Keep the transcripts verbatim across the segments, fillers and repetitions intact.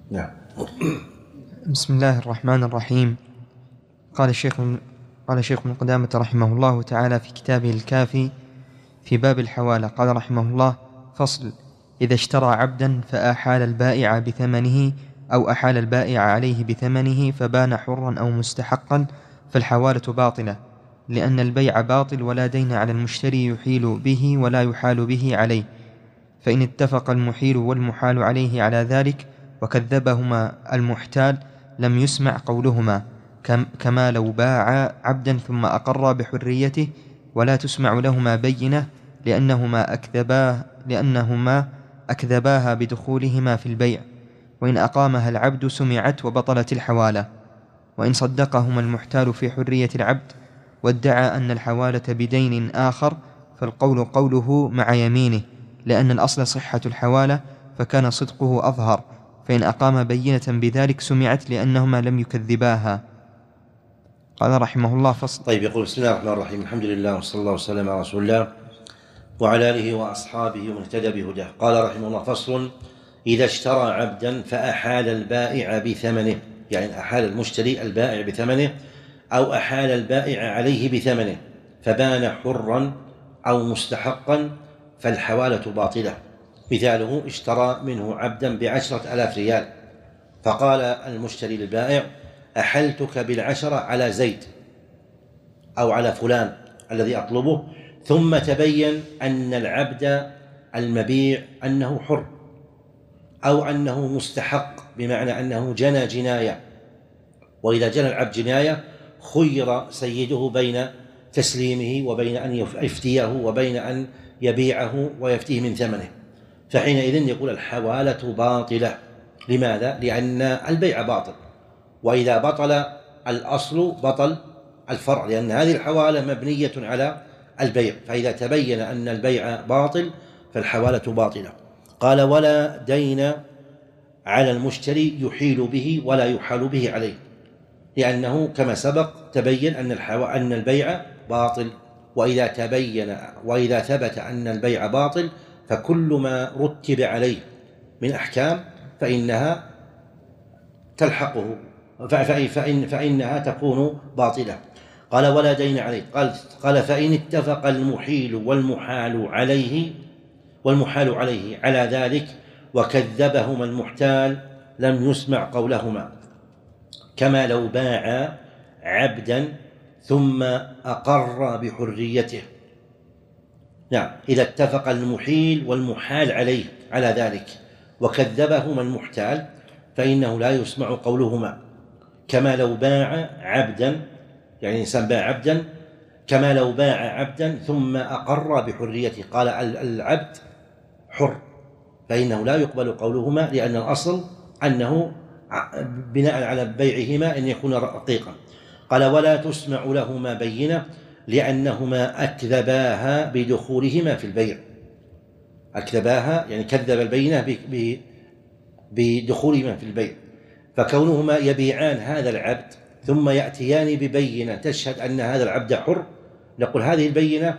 نعم. بسم الله الرحمن الرحيم. قال الشيخ قال الشيخ ابن قدامة رحمه الله تعالى في كتابه الكافي في باب الحوالة، قال رحمه الله: فصل: إذا اشترى عبدا فأحال البائع بثمنه أو أحال البائع عليه بثمنه فبان حرا أو مستحقا فالحوالة باطلة، لأن البيع باطل ولا دين على المشتري يحيل به ولا يحال به عليه. فإن اتفق المحيل والمحال عليه على ذلك وكذبهما المحتال لم يسمع قولهما، كما لو باع عبدا ثم أقر بحريته ولا تسمع لهما بينة لأنهما أكذباه لأنهما أكذباها بدخولهما في البيع. وإن أقامها العبد سمعت وبطلت الحوالة. وإن صدقهما المحتال في حرية العبد وادعى أن الحوالة بدين آخر فالقول قوله مع يمينه، لأن الأصل صحة الحوالة فكان صدقه أظهر، فإن أقام بينة بذلك سمعت لأنهما لم يكذباها. قال رحمه الله: فصل. طيب، يقول: بسم الله الرحمن الرحيم، الحمد لله وصلى الله وسلم على رسول الله وعلى آله وأصحابه ومن اهتدى بهداه. قال رحمه الله: فصل: إذا اشترى عبدا فأحال البائع بثمنه، يعني أحال المشتري البائع بثمنه أو أحال البائع عليه بثمنه فبان حرا أو مستحقا فالحوالة باطلة. مثاله: اشترى منه عبدا بعشرة آلاف ريال، فقال المشتري للبائع: أحلتك بالعشرة على زيد أو على فلان الذي أطلبه، ثم تبين أن العبد المبيع أنه حر أو أنه مستحق، بمعنى أنه جنى جناية، وإذا جنى العبد جناية خير سيده بين تسليمه وبين أن يفتيه وبين أن يبيعه ويفتيه من ثمنه، فحينئذ يقول الحوالة باطلة. لماذا؟ لأن البيع باطل، وإذا بطل الأصل بطل الفرع، لأن هذه الحوالة مبنية على البيع، فإذا تبين أن البيع باطل فالحوالة باطلة. قال: ولا دين على المشتري يحيل به ولا يحال به عليه، لأنه كما سبق تبين أن أن البيع باطل، وإذا تبين وإذا ثبت أن البيع باطل فكل ما رتب عليه من أحكام فإنها تلحقه فإن فإنها تكون باطلة. قال: ولا دين عليه. قال قال فإن اتفق المحيل والمحال عليه والمحال عليه على ذلك وكذبهما المحتال لم يسمع قولهما، كما لو باع عبدا ثم أقر بحريته. نعم، إذا اتفق المحيل والمحال عليه على ذلك وكذبهما المحتال فإنه لا يسمع قولهما، كما لو باع عبدا، يعني إنسان باع عبدا، كما لو باع عبدا ثم أقر بحريته، قال العبد حر، فإنه لا يقبل قولهما، لأن الأصل أنه بناء على بيعهما أن يكون رقيقا. قال: ولا تسمع لهما بينة لأنهما أكذباها بدخولهما في البيع. أكذباها يعني كذب البينة بدخولهما في البيع، فكونهما يبيعان هذا العبد ثم يأتيان ببينة تشهد أن هذا العبد حر، نقول هذه البينة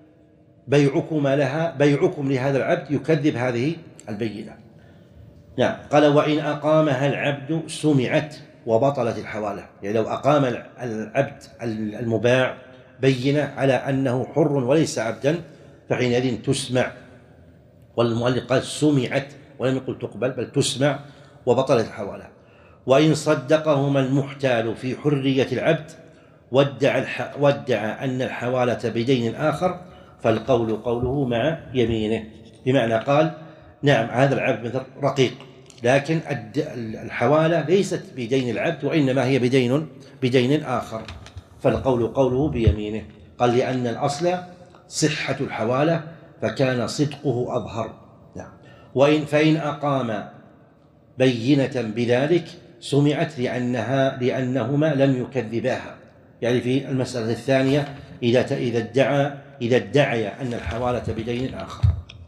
بيعكما لها بيعكم لهذا العبد يكذب هذه البينة. نعم. قال: وإن أقامها العبد سمعت وبطلت الحوالة، يعني لو أقام العبد المباع بينة على أنه حر وليس عبدا فحينئذ تسمع، والمؤلف قال سمعت ولم يقل تقبل بل تسمع وبطلت الحوالة. وإن صدقهما المحتال في حرية العبد وادعى, وادعى أن الحوالة بدين آخر فالقول قوله مع يمينه، بمعنى قال: نعم هذا العبد مثل رقيق، لكن الحوالة ليست بدين العبد وإنما هي بدين بدين آخر، فالقول قوله بيمينه. قال: لأن الأصل صحة الحوالة فكان صدقه أظهر. نعم. وإن فإن أقام بينة بذلك سمعت لأنها لأنهما لم يكذباها، يعني في المسألة الثانية إذا إذا ادعى إذا ادعي أن الحوالة بدين آخر.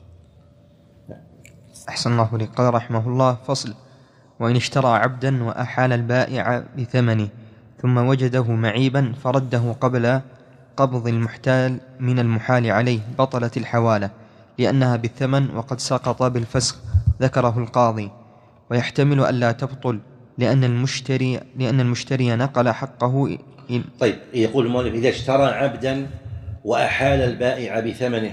أحسن الله إليك. قال رحمه الله: فصل: وإن اشترى عبدا وأحال البائع بثمنه ثم وجده معيبا فرده قبل قبض المحتال من المحال عليه بطلت الحوالة، لأنها بالثمن وقد سقط بالفسخ، ذكره القاضي. ويحتمل ألا تبطل لأن المشتري لأن المشتري نقل حقه. طيب، يقول المؤلف: إذا اشترى عبدا وأحال البائع بثمنه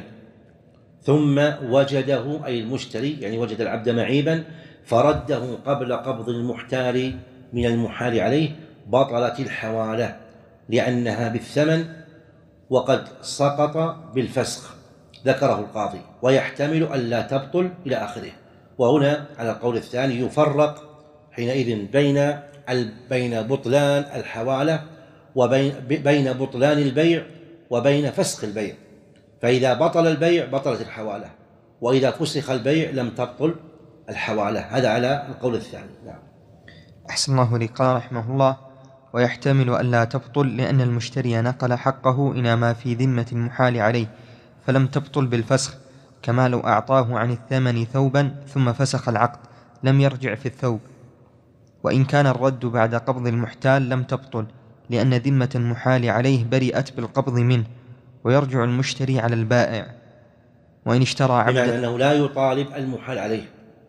ثم وجده، أي المشتري يعني وجد العبد معيبا فرده قبل قبض المحتال من المحال عليه، بطلت الحوالة لأنها بالثمن وقد سقط بالفسخ، ذكره القاضي. ويحتمل ألا تبطل إلى آخره. وهنا على القول الثاني يفرق حينئذ بين بين بطلان الحوالة وبين بين بطلان البيع وبين فسخ البيع. فإذا بطل البيع بطلت الحوالة، وإذا فسخ البيع لم تبطل الحوالة. هذا على القول الثاني. نعم. أحسن الله لي. قال رحمه الله: ويحتمل ألا تبطل لأن المشتري نقل حقه إلى ما في ذمة المحال عليه فلم تبطل بالفسخ، كما لو أعطاه عن الثمن ثوبا ثم فسخ العقد لم يرجع في الثوب. وإن كان الرد بعد قبض المحتال لم تبطل لأن ذمة المحال عليه برئت بالقبض منه، ويرجع المشتري على البائع. وإن اشترى عبدا، بمعنى أنه لا يطالب المحال عليه،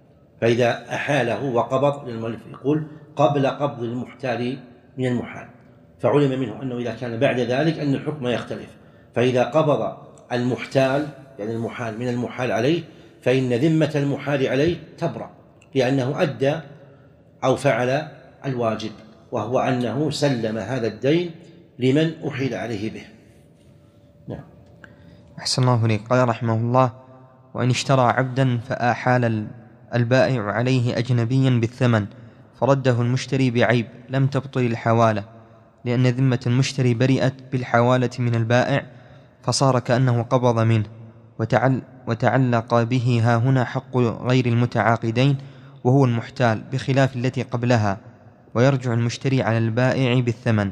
فإذا أحاله وقبض، للمؤلف يقول قبل قبض المحتال من المحال، فعلم منه أنه إذا كان بعد ذلك أن الحكم يختلف. فإذا قبض المحتال يعني المحال من المحال عليه فإن ذمة المحال عليه تبرأ، لأنه أدى أو فعل الواجب، وهو أنه سلم هذا الدين لمن أحيل عليه به. نعم. أحسن الله لي. قال رحمه الله: وإن اشترى عبدا فآحال البائع عليه أجنبيا بالثمن فرده المشتري بعيب لم تبطل الحوالة، لأن ذمة المشتري برئت بالحوالة من البائع، فصار كأنه قبض منه، وتعل وتعلق به ها هنا حق غير المتعاقدين وهو المحتال، بخلاف التي قبلها، ويرجع المشتري على البائع بالثمن.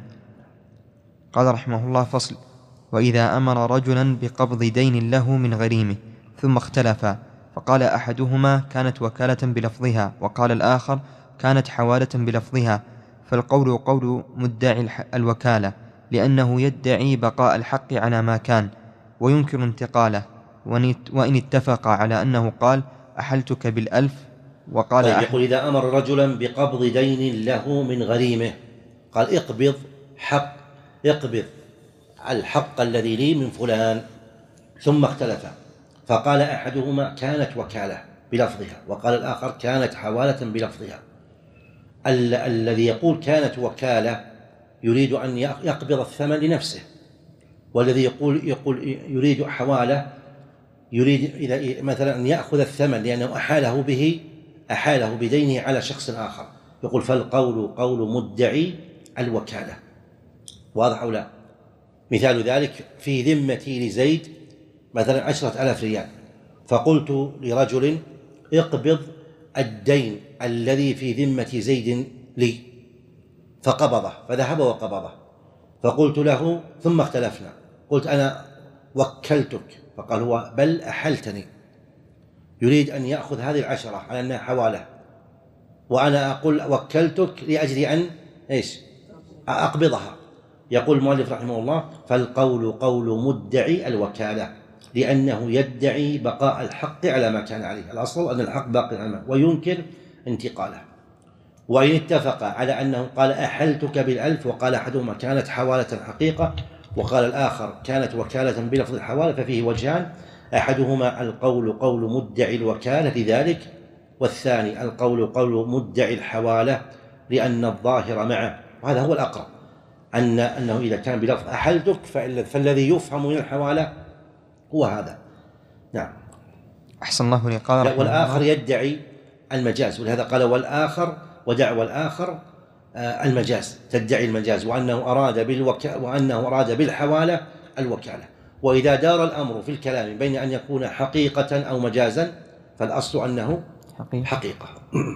قال رحمه الله: فصل: وإذا أمر رجلا بقبض دين له من غريمه ثم اختلفا، فقال أحدهما كانت وكالة بلفظها وقال الآخر كانت حوالة بلفظها، فالقول قول مدعي الوكالة، لأنه يدعي بقاء الحق على ما كان وينكر انتقاله. وإن اتفق على أنه قال أحلتك بالألف وقال طيب، أحد. يقول: إذا أمر رجلا بقبض دين له من غريمه، قال اقبض حق اقبض الحق الذي لي من فلان، ثم اختلفا، فقال أحدهما كانت وكالة بلفظها وقال الآخر كانت حوالة بلفظها. ال- الذي يقول كانت وكالة يريد أن يقبض الثمن لنفسه، والذي يقول يقول يريد حوالة يريد إذا مثلا أن يأخذ الثمن لأنه أحاله به أحاله بدينه على شخص آخر، يقول فالقول قول مدعي الوكالة. واضح أو لا؟ مثال ذلك: في ذمتي لزيد مثلا عشرة آلاف ريال، فقلت لرجل اقبض الدين الذي في ذمة زيد لي، فقبضه، فذهب وقبضه، فقلت له ثم اختلفنا، قلت أنا وكلتك، فقال هو بل أحلتني، يريد أن يأخذ هذه العشرة على أنها حوالة، وأنا أقول وكلتك لأجل أن إيش أقبضها. يقول المؤلف رحمه الله: فالقول قول مدعي الوكالة، لأنه يدعي بقاء الحق على ما كان عليه، الأصل أن الحق باقي على ما، وينكر انتقاله. وإن اتفق على أنه قال أحلتك بالألف وقال أحدهما كانت حوالة حقيقة وقال الآخر كانت وكالة بلفظ الحوالة، ففيه وجهان: أحدهما القول قول مدعي الوكالة لذلك، والثاني القول قول مدعي الحوالة لأن الظاهر معه. وهذا هو الأقرب، أن أنه إذا كان بلفظ أحلتك فالذي يفهم من الحوالة هو هذا. نعم. أحسن الله لي. قال والآخر يدعي المجاز، ولهذا قال والآخر، ودعوى الآخر المجاز، تدعي المجاز، وأنه أراد بالوكالة وأنه أراد بالحوالة الوكالة. وإذا دار الأمر في الكلام بين أن يكون حقيقة أو مجازا فالأصل أنه حقيقة, حقيقة.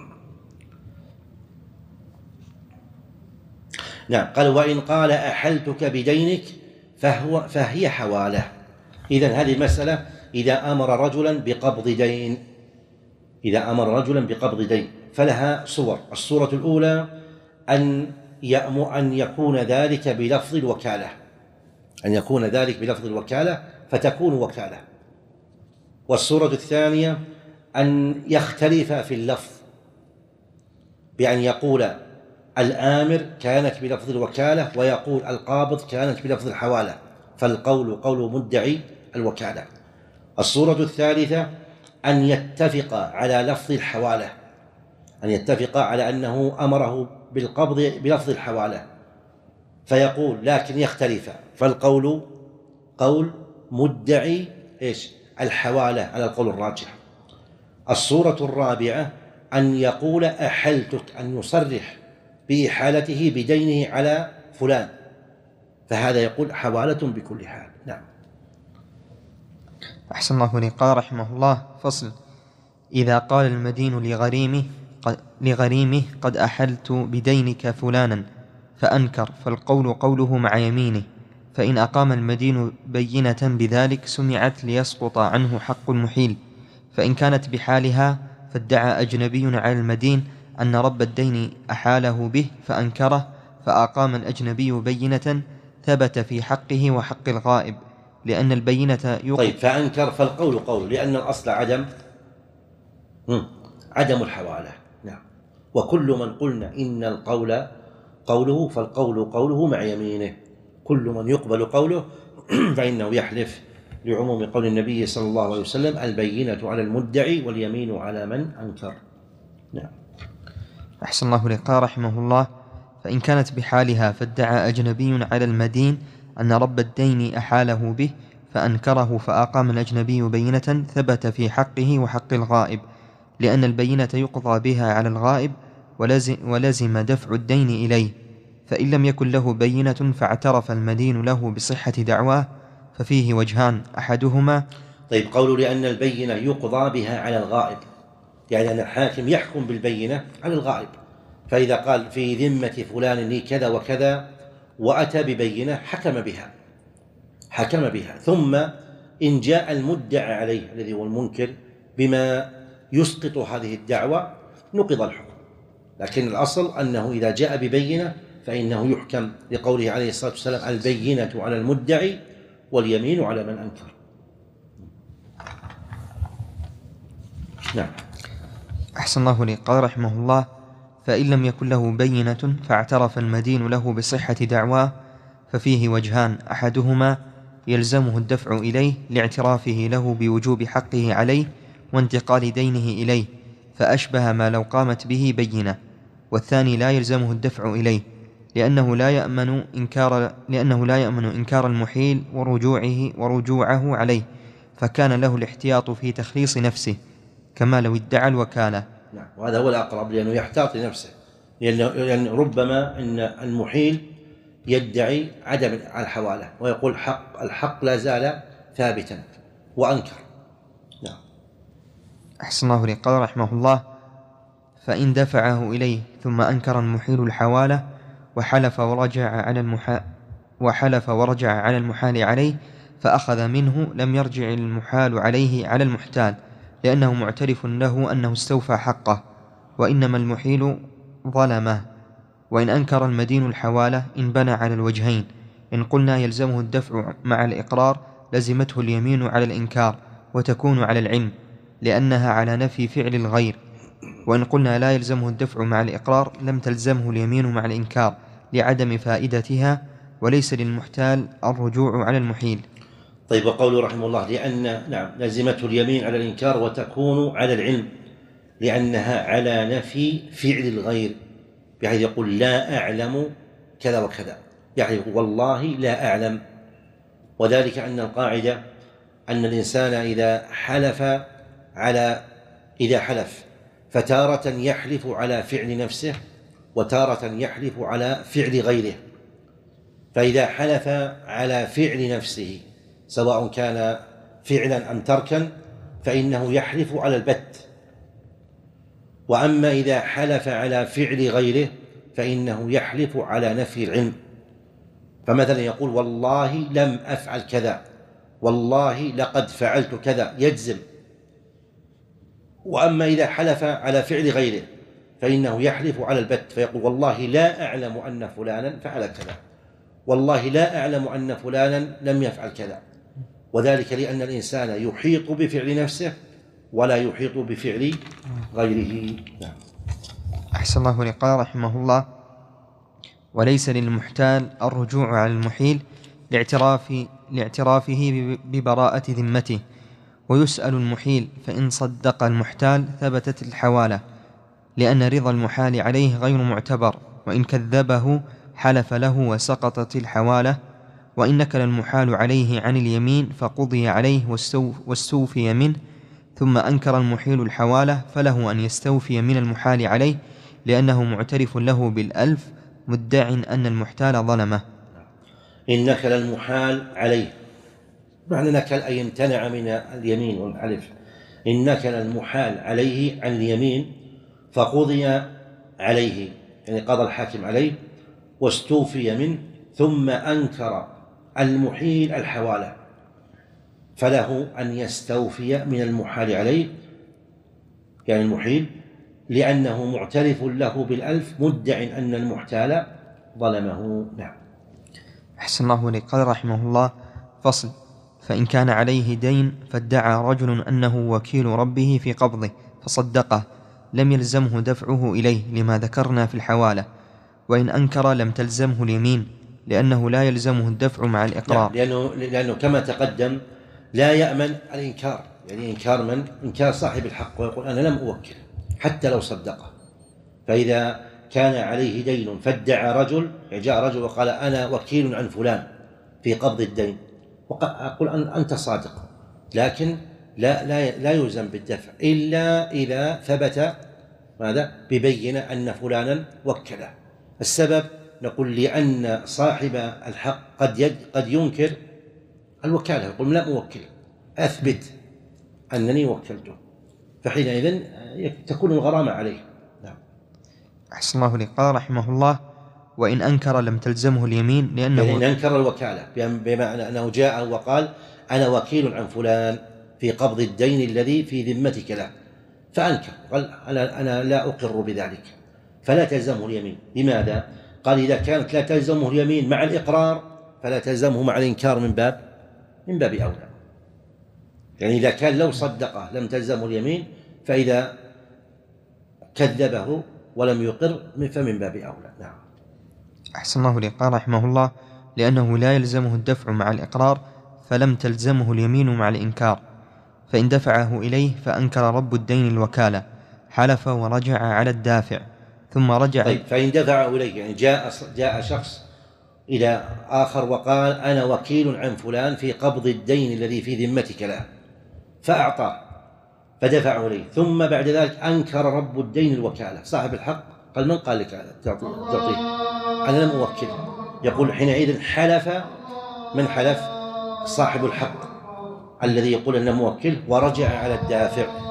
نعم. قال: وإن قال أحلتك بدينك فهو فهي حوالة. إذن هذه المسألة إذا أمر رجلا بقبض دين إذا أمر رجلا بقبض دين فلها صور. الصورة الأولى أن يأمر أن يكون ذلك بلفظ الوكالة أن يكون ذلك بلفظ الوكالة فتكون وكالة. والصورة الثانية أن يختلف في اللفظ بأن يقول الآمر كانت بلفظ الوكالة ويقول القابض كانت بلفظ الحوالة، فالقول قول مدعي الوكالة. الصورة الثالثة أن يتفق على لفظ الحوالة، أن يتفق على أنه أمره بالقبض بلفظ الحوالة فيقول لكن يختلف، فالقول قول مدعي إيش؟ الحوالة على القول الراجح. الصورة الرابعة أن يقول أحلتك، أن يصرح بإحالته بدينه على فلان، فهذا يقول حوالة بكل حال. نعم. أحسن الله إليك. قال رحمه الله: فصل: إذا قال المدين لغريمه لغريمه قد أحلت بدينك فلانا فأنكر، فالقول قوله مع يمينه، فإن أقام المدين بينة بذلك سمعت ليسقط عنه حق المحيل، فإن كانت بحالها فادعى أجنبي على المدين أن رب الدين أحاله به فأنكره، فأقام الأجنبي بينة ثبت في حقه وحق الغائب، لأن البينة يقضى. طيب، فأنكر فالقول قول، لأن الأصل عدم عدم الحوالة. نعم. وكل من قلنا إن القول قوله فالقول قوله مع يمينه، كل من يقبل قوله فإنه يحلف، لعموم قول النبي صلى الله عليه وسلم: البينة على المدعي واليمين على من أنكر. نعم. أحسن الله إليك. قال رحمه الله: فإن كانت بحالها فادعى أجنبي على المدين أن رب الدين أحاله به فأنكره، فأقام الأجنبي بينة ثبت في حقه وحق الغائب، لأن البينة يقضى بها على الغائب ولزم دفع الدين إليه، فإن لم يكن له بينة فاعترف المدين له بصحة دعواه ففيه وجهان، أحدهما. طيب، قولوا لأن البينة يقضى بها على الغائب، يعني أن الحاكم يحكم بالبينة على الغائب، فإذا قال في ذمة فلان لي كذا وكذا وأتى ببينة حكم بها حكم بها ثم إن جاء المدعى عليه الذي هو المنكر بما يسقط هذه الدعوة نقض الحكم، لكن الأصل أنه إذا جاء ببينة فإنه يحكم، لقوله عليه الصلاة والسلام: البينة على المدعي واليمين على من أنكر. نعم. أحسن الله إليك. قال رحمه الله: فإن لم يكن له بينة فاعترف المدين له بصحة دعواه ففيه وجهان، أحدهما يلزمه الدفع إليه لاعترافه له بوجوب حقه عليه وانتقال دينه إليه، فأشبه ما لو قامت به بينة، والثاني لا يلزمه الدفع إليه لأنه لا يأمن إنكار لأنه لا يأمن إنكار المحيل ورجوعه ورجوعه عليه، فكان له الاحتياط في تخليص نفسه كما لو ادعى الوكالة. نعم، وهذا هو الأقرب، لأنه يحتاط لنفسه، لأن ربما أن المحيل يدعي عدم الحوالة ويقول حق الحق لا زال ثابتا وأنكر. نعم. أحسن الله إليك. قال رحمه الله: فإن دفعه إليه ثم أنكر المحيل الحوالة وحلف ورجع على المحا وحلف ورجع على المحال عليه فأخذ منه، لم يرجع المحال عليه على المحتال، لأنه معترف له أنه استوفى حقه، وإنما المحيل ظلمه. وإن أنكر المدين الحوالة انبنى على الوجهين، إن قلنا يلزمه الدفع مع الإقرار لزمته اليمين على الإنكار وتكون على العلم لأنها على نفي فعل الغير، وإن قلنا لا يلزمه الدفع مع الإقرار لم تلزمه اليمين مع الإنكار لعدم فائدتها، وليس للمحتال الرجوع على المحيل. طيب، وقوله رحمه الله: لأن نعم لزمته اليمين على الإنكار وتكون على العلم لأنها على نفي فعل الغير، بحيث يقول لا أعلم كذا وكذا، يعني والله لا أعلم. وذلك أن القاعدة أن الإنسان إذا حلف على إذا حلف فتارة يحلف على فعل نفسه وتارة يحلف على فعل غيره، فإذا حلف على فعل نفسه سواء كان فعلا أم تركا فإنه يحلف على البت، وأما إذا حلف على فعل غيره فإنه يحلف على نفي العلم، فمثلا يقول والله لم أفعل كذا، والله لقد فعلت كذا، يجزم. وأما إذا حلف على فعل غيره فإنه يحلف على البت فيقول والله لا أعلم أن فلانا فعل كذا، والله لا أعلم أن فلانا لم يفعل كذا، وذلك لأن الإنسان يحيط بفعل نفسه ولا يحيط بفعل غيره. نعم. أحسن الله إليك. قال رحمه الله: وليس للمحتال الرجوع على المحيل لاعتراف لاعترافه ببراءة ذمته، ويسأل المحيل، فإن صدق المحتال ثبتت الحوالة، لأن رضا المحال عليه غير معتبر، وإن كذبه حلف له وسقطت الحوالة، وإن نكل المحال عليه عن اليمين فقضي عليه واستوفي منه، ثم أنكر المحيل الحوالة فله أن يستوفي من المحال عليه، لأنه معترف له بالألف مدع أن المحتال ظلمه. إن نكل المحال عليه، معنى نكل أي امتنع من اليمين والحلف. إن نكل المحال عليه عن اليمين فقضي عليه، يعني قضى الحاكم عليه واستوفي منه، ثم أنكر المحيل الحوالة فله أن يستوفي من المحال عليه، يعني المحيل، لأنه معترف له بالألف مدع أن المحتال ظلمه. نعم. أحسن الله إليك. قال رحمه الله: فصل: فإن كان عليه دين فادعى رجل أنه وكيل ربه في قبضه فصدقه، لم يلزمه دفعه إليه لما ذكرنا في الحوالة، وإن أنكر لم تلزمه اليمين، لأنه لا يلزمه الدفع مع الإقرار. نعم، لأنه, لأنه كما تقدم لا يأمن الإنكار، يعني إنكار من؟ إنكار صاحب الحق، ويقول أنا لم أوكل حتى لو صدقه. فإذا كان عليه دين فادعى رجل، جاء رجل وقال أنا وكيل عن فلان في قبض الدين، وأقول أنت صادق، لكن لا, لا, لا يلزم بالدفع إلا إذا ثبت ماذا؟ ببينة أن فلانا وكله. السبب نقول لأن صاحب الحق قد, يد قد ينكر الوكالة، يقول لا أوكل، أثبت أنني وكلته، فحينئذ تكون الغرامة عليه. نعم. أحسن الله إليك. قال رحمه الله: وإن أنكر لم تلزمه اليمين، لأنه يعني إن أنكر الوكالة بمعنى أنه جاء وقال أنا وكيل عن فلان في قبض الدين الذي في ذمتك له، فأنكر قال أنا, أنا لا أقر بذلك، فلا تلزمه اليمين. لماذا؟ قال إذا كانت لا تلزمه اليمين مع الإقرار فلا تلزمه مع الإنكار من باب من باب أولى. يعني إذا كان لو صدقه لم تلزمه اليمين، فإذا كذبه ولم يقر فمن باب أولى. نعم. أحسن الله إليك. قال رحمه الله: لأنه لا يلزمه الدفع مع الإقرار، فلم تلزمه اليمين مع الإنكار، فإن دفعه إليه فأنكر رب الدين الوكالة، حلف ورجع على الدافع ثم رجع. طيب، فإن دفعه إليه، يعني جاء, جاء شخص إلى آخر وقال أنا وكيل عن فلان في قبض الدين الذي في ذمتك له، فأعطاه فدفعه إليه، ثم بعد ذلك أنكر رب الدين الوكالة، صاحب الحق قال من قال لك تعطيه؟ أنا لم أوكل. يقول حينئذ حلف من حلف؟ صاحب الحق الذي يقول أنه موكل، ورجع على الدافع